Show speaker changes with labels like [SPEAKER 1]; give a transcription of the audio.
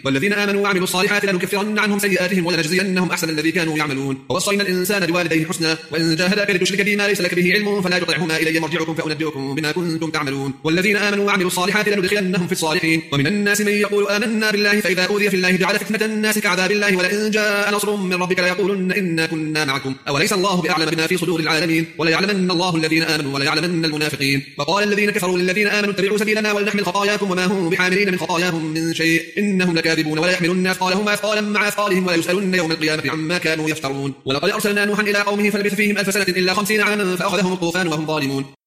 [SPEAKER 1] والذين آمنوا وعملوا الصالحات لنكفرن عنهم سيئاتهم ولنجزينهم أحسن الذي كانوا يعملون. ووصينا الإنسان بوالديه حسنا وإن جاهداك لتشرك بي ما ليس لك به علم فلا تطعهما إلي مرجعكم فأنبئكم بما كنتم تعملون. والذين آمنوا وعملوا الصالحات لندخلنهم في الصالحين. ومن الناس من يقول آمنا بالله فإذا أوذي في الله جعل فتنة الناس كعذاب الله ولئن جاء نصر من ربك ليقولن إنا كنا معكم أوليس الله بأعلم بما في صدور العالمين وليعلمن الله الذين آمنوا وليعلمن المنافقين. وقال الذين كفروا للذين آمنوا اتبعوا سبيلنا ولنحمل خطاياكم وما هم بحاملين من خطاياهم من شيء إنهم لكاذبون ولا يحملن أثقالهم أثقالا مع أثقالهم ولا يسألن يوم القيامة عما كانوا يفترون. ولقد أرسلنا نوحا إلى قومه فلبث فيهم 1000 سنة إلا 50 عاما فأخذهم الطوفان وهم ظالمون.